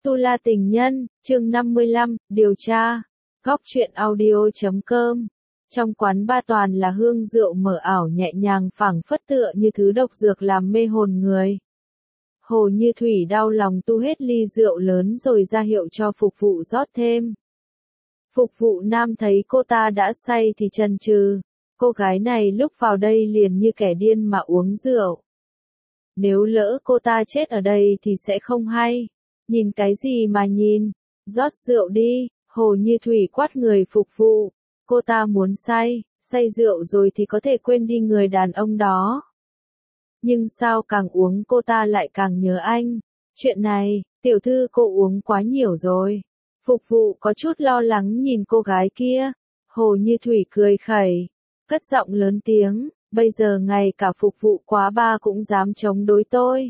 Tu La Tình Nhân, chương 55, điều tra. Góc truyện audio.com. Trong quán ba toàn là hương rượu mờ ảo nhẹ nhàng phảng phất tựa như thứ độc dược làm mê hồn người. Hồ Như Thủy đau lòng tu hết ly rượu lớn rồi ra hiệu cho phục vụ rót thêm. Phục vụ nam thấy cô ta đã say thì chần chừ. Cô gái này lúc vào đây liền như kẻ điên mà uống rượu. Nếu lỡ cô ta chết ở đây thì sẽ không hay. Nhìn cái gì mà nhìn, rót rượu đi, Hồ Như Thủy quát người phục vụ. Cô ta muốn say rượu rồi thì có thể quên đi người đàn ông đó. Nhưng sao càng uống cô ta lại càng nhớ anh. Chuyện này, tiểu thư cô uống quá nhiều rồi. Phục vụ có chút lo lắng nhìn cô gái kia. Hồ Như Thủy cười khẩy, cất giọng lớn tiếng, bây giờ ngay cả phục vụ quá ba cũng dám chống đối tôi.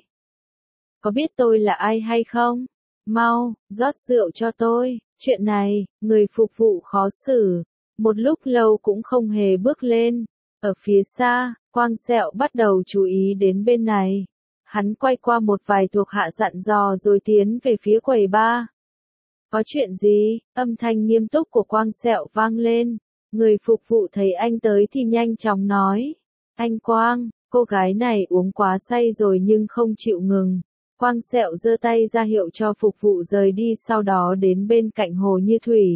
Có biết tôi là ai hay không? Mau, rót rượu cho tôi. Chuyện này, người phục vụ khó xử. Một lúc lâu cũng không hề bước lên. Ở phía xa, Quang Sẹo bắt đầu chú ý đến bên này. Hắn quay qua một vài thuộc hạ dặn dò rồi tiến về phía quầy bar. Có chuyện gì? Âm thanh nghiêm túc của Quang Sẹo vang lên. Người phục vụ thấy anh tới thì nhanh chóng nói. Anh Quang, cô gái này uống quá say rồi nhưng không chịu ngừng. Quang Sẹo giơ tay ra hiệu cho phục vụ rời đi, sau đó đến bên cạnh Hồ Như Thủy.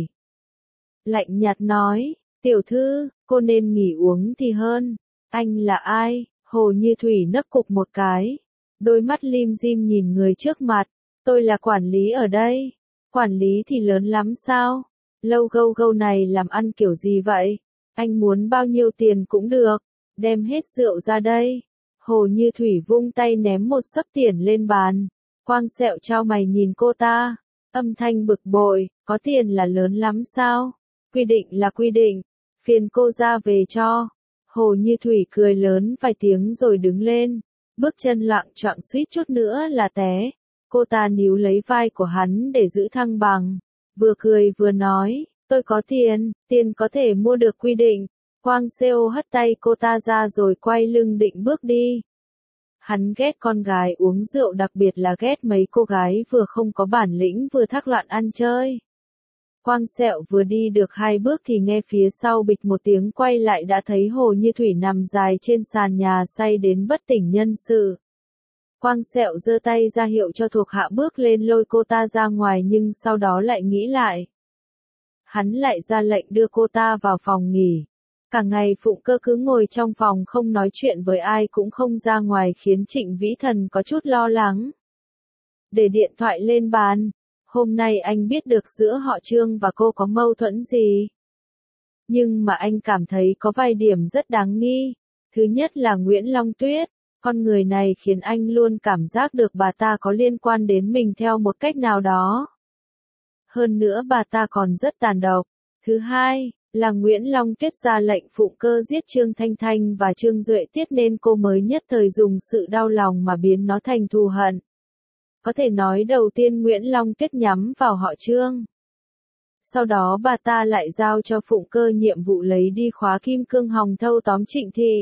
Lạnh nhạt nói, tiểu thư, cô nên nghỉ uống thì hơn. Anh là ai? Hồ Như Thủy nấc cục một cái. Đôi mắt lim dim nhìn người trước mặt. Tôi là quản lý ở đây. Quản lý thì lớn lắm sao? Lâu gâu này làm ăn kiểu gì vậy? Anh muốn bao nhiêu tiền cũng được. Đem hết rượu ra đây. Hồ Như Thủy vung tay ném một xấp tiền lên bàn. Quang Sẹo chau mày nhìn cô ta. Âm thanh bực bội, có tiền là lớn lắm sao? Quy định là quy định. Phiền cô ra về cho. Hồ Như Thủy cười lớn vài tiếng rồi đứng lên. Bước chân loạng choạng suýt chút nữa là té. Cô ta níu lấy vai của hắn để giữ thăng bằng. Vừa cười vừa nói, tôi có tiền có thể mua được quy định. Quang Seo hất tay cô ta ra rồi quay lưng định bước đi. Hắn ghét con gái uống rượu, đặc biệt là ghét mấy cô gái vừa không có bản lĩnh vừa thác loạn ăn chơi. Quang Sẹo vừa đi được 2 bước thì nghe phía sau bịch một tiếng, quay lại đã thấy Hồ Như Thủy nằm dài trên sàn nhà say đến bất tỉnh nhân sự. Quang Sẹo giơ tay ra hiệu cho thuộc hạ bước lên lôi cô ta ra ngoài, nhưng sau đó lại nghĩ lại. Hắn lại ra lệnh đưa cô ta vào phòng nghỉ. Cả ngày Phụng Cơ cứ ngồi trong phòng không nói chuyện với ai cũng không ra ngoài, khiến Trịnh Vĩ Thần có chút lo lắng. Để điện thoại lên bàn. Hôm nay anh biết được giữa họ Trương và cô có mâu thuẫn gì. Nhưng mà anh cảm thấy có vài điểm rất đáng nghi. Thứ nhất là Nguyễn Long Tuyết. Con người này khiến anh luôn cảm giác được bà ta có liên quan đến mình theo một cách nào đó. Hơn nữa bà ta còn rất tàn độc. Thứ hai là Nguyễn Long Tuyết ra lệnh Phụng Cơ giết Trương Thanh Thanh và Trương Duệ Tiết nên cô mới nhất thời dùng sự đau lòng mà biến nó thành thù hận. Có thể nói đầu tiên Nguyễn Long Tuyết nhắm vào họ Trương. Sau đó bà ta lại giao cho Phụng Cơ nhiệm vụ lấy đi khóa kim cương hồng thâu tóm Trịnh Thị.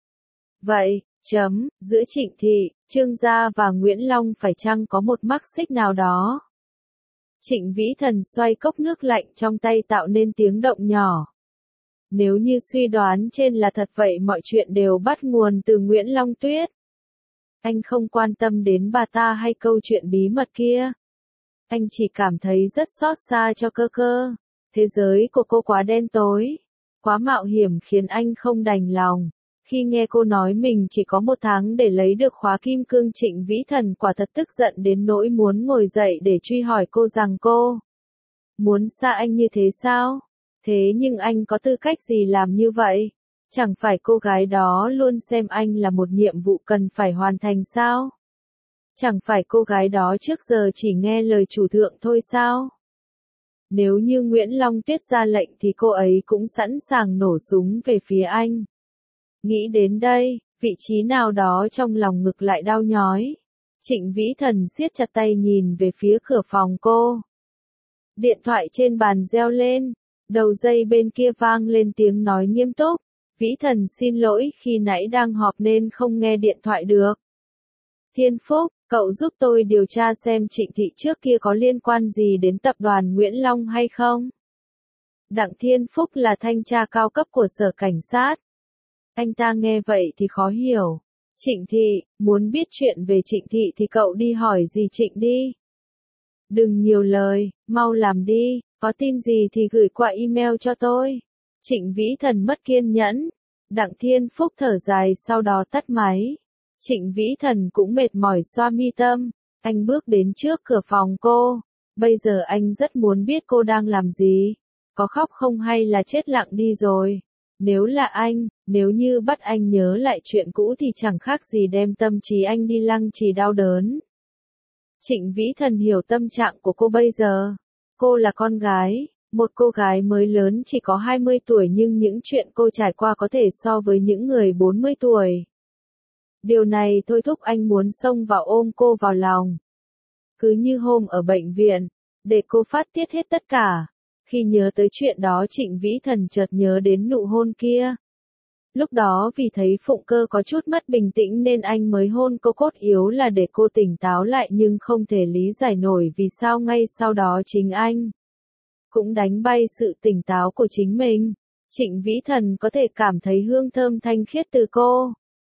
Vậy, giữa Trịnh Thị, Trương gia và Nguyễn Long phải chăng có một mắc xích nào đó? Trịnh Vĩ Thần xoay cốc nước lạnh trong tay tạo nên tiếng động nhỏ. Nếu như suy đoán trên là thật vậy, mọi chuyện đều bắt nguồn từ Nguyễn Long Tuyết. Anh không quan tâm đến bà ta hay câu chuyện bí mật kia. Anh chỉ cảm thấy rất xót xa cho Cơ. Thế giới của cô quá đen tối, quá mạo hiểm khiến anh không đành lòng. Khi nghe cô nói mình chỉ có 1 tháng để lấy được khóa kim cương, Trịnh Vĩ Thần quả thật tức giận đến nỗi muốn ngồi dậy để truy hỏi cô rằng cô muốn xa anh như thế sao? Thế nhưng anh có tư cách gì làm như vậy? Chẳng phải cô gái đó luôn xem anh là một nhiệm vụ cần phải hoàn thành sao? Chẳng phải cô gái đó trước giờ chỉ nghe lời chủ thượng thôi sao? Nếu như Nguyễn Long Tuyết ra lệnh thì cô ấy cũng sẵn sàng nổ súng về phía anh. Nghĩ đến đây, vị trí nào đó trong lòng ngực lại đau nhói. Trịnh Vĩ Thần siết chặt tay nhìn về phía cửa phòng cô. Điện thoại trên bàn reo lên. Đầu dây bên kia vang lên tiếng nói nghiêm túc. Vĩ Thần xin lỗi, khi nãy đang họp nên không nghe điện thoại được. Thiên Phúc, Cậu giúp tôi điều tra xem Trịnh Thị trước kia có liên quan gì đến tập đoàn Nguyễn Long hay không? Đặng Thiên Phúc là thanh tra cao cấp của sở cảnh sát. Anh ta nghe vậy thì khó hiểu. Trịnh Thị, muốn biết chuyện về Trịnh Thị thì cậu đi hỏi dì Trịnh đi. Đừng nhiều lời, mau làm đi, có tin gì thì gửi qua email cho tôi. Trịnh Vĩ Thần mất kiên nhẫn. Đặng Thiên Phúc thở dài sau đó tắt máy. Trịnh Vĩ Thần cũng mệt mỏi xoa mi tâm. Anh bước đến trước cửa phòng cô. Bây giờ anh rất muốn biết cô đang làm gì. Có khóc không hay là chết lặng đi rồi. Nếu là anh, nếu như bắt anh nhớ lại chuyện cũ thì chẳng khác gì đem tâm trí anh đi lăng trì đau đớn. Trịnh Vĩ Thần hiểu tâm trạng của cô bây giờ. Cô là con gái, một cô gái mới lớn chỉ có 20 tuổi nhưng những chuyện cô trải qua có thể so với những người 40 tuổi. Điều này thôi thúc anh muốn xông vào ôm cô vào lòng. Cứ như hôm ở bệnh viện, để cô phát tiết hết tất cả. Khi nhớ tới chuyện đó Trịnh Vĩ Thần chợt nhớ đến nụ hôn kia. Lúc đó vì thấy Phụng Cơ có chút mất bình tĩnh nên anh mới hôn cô, cốt yếu là để cô tỉnh táo lại, nhưng không thể lý giải nổi vì sao ngay sau đó chính anh cũng đánh bay sự tỉnh táo của chính mình. Trịnh Vĩ Thần có thể cảm thấy hương thơm thanh khiết từ cô.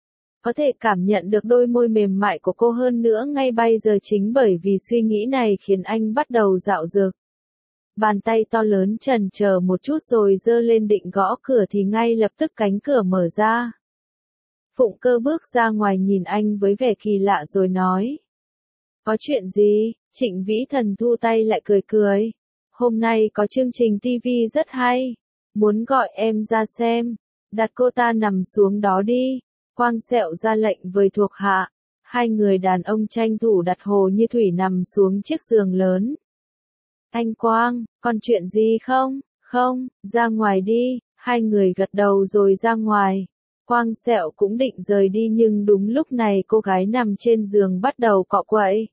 Có thể cảm nhận được đôi môi mềm mại của cô hơn nữa ngay bây giờ. Chính bởi vì suy nghĩ này khiến anh bắt đầu dạo dực. Bàn tay to lớn chần chờ một chút rồi giơ lên định gõ cửa thì ngay lập tức cánh cửa mở ra. Phụng Cơ bước ra ngoài nhìn anh với vẻ kỳ lạ rồi nói. Có chuyện gì? Trịnh Vĩ Thần thu tay lại cười cười. Hôm nay có chương trình TV rất hay. Muốn gọi em ra xem. Đặt cô ta nằm xuống đó đi. Quang Sẹo ra lệnh với thuộc hạ. Hai người đàn ông tranh thủ đặt Hồ Như Thủy nằm xuống chiếc giường lớn. Anh Quang, còn chuyện gì không? Không, ra ngoài đi. Hai người gật đầu rồi ra ngoài. Quang Sẹo cũng định rời đi nhưng đúng lúc này cô gái nằm trên giường bắt đầu cọ quậy.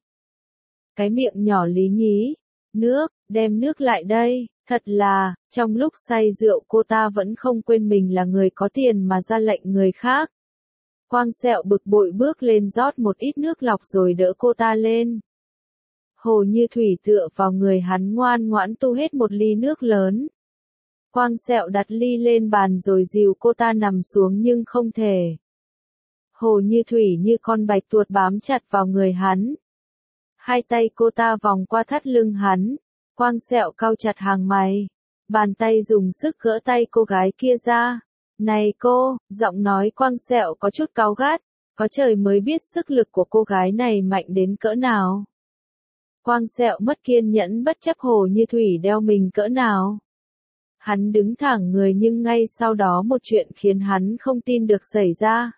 Cái miệng nhỏ lý nhí. Nước, đem nước lại đây. Thật là, trong lúc say rượu cô ta vẫn không quên mình là người có tiền mà ra lệnh người khác. Quang Sẹo bực bội bước lên rót một ít nước lọc rồi đỡ cô ta lên. Hồ Như Thủy tựa vào người hắn ngoan ngoãn tu hết một ly nước lớn. Quang Sẹo đặt ly lên bàn rồi dìu cô ta nằm xuống nhưng không thể. Hồ Như Thủy như con bạch tuộc bám chặt vào người hắn. Hai tay cô ta vòng qua thắt lưng hắn. Quang Sẹo cau chặt hàng mày. Bàn tay dùng sức gỡ tay cô gái kia ra. Này cô, giọng nói Quang Sẹo có chút cáu gắt. Có trời mới biết sức lực của cô gái này mạnh đến cỡ nào. Quang Sẹo mất kiên nhẫn bất chấp Hồ Như Thủy đeo mình cỡ nào. Hắn đứng thẳng người nhưng ngay sau đó một chuyện khiến hắn không tin được xảy ra.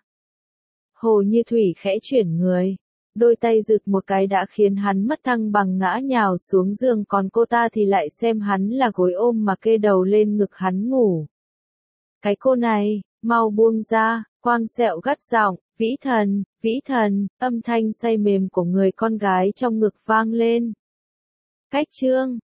Hồ Như Thủy khẽ chuyển người. Đôi tay giựt một cái đã khiến hắn mất thăng bằng ngã nhào xuống giường, còn cô ta thì lại xem hắn là gối ôm mà kê đầu lên ngực hắn ngủ. Cái cô này, mau buông ra. Quang Sẹo gắt giọng. Vĩ Thần, âm thanh say mềm của người con gái trong ngực vang lên. Cách chương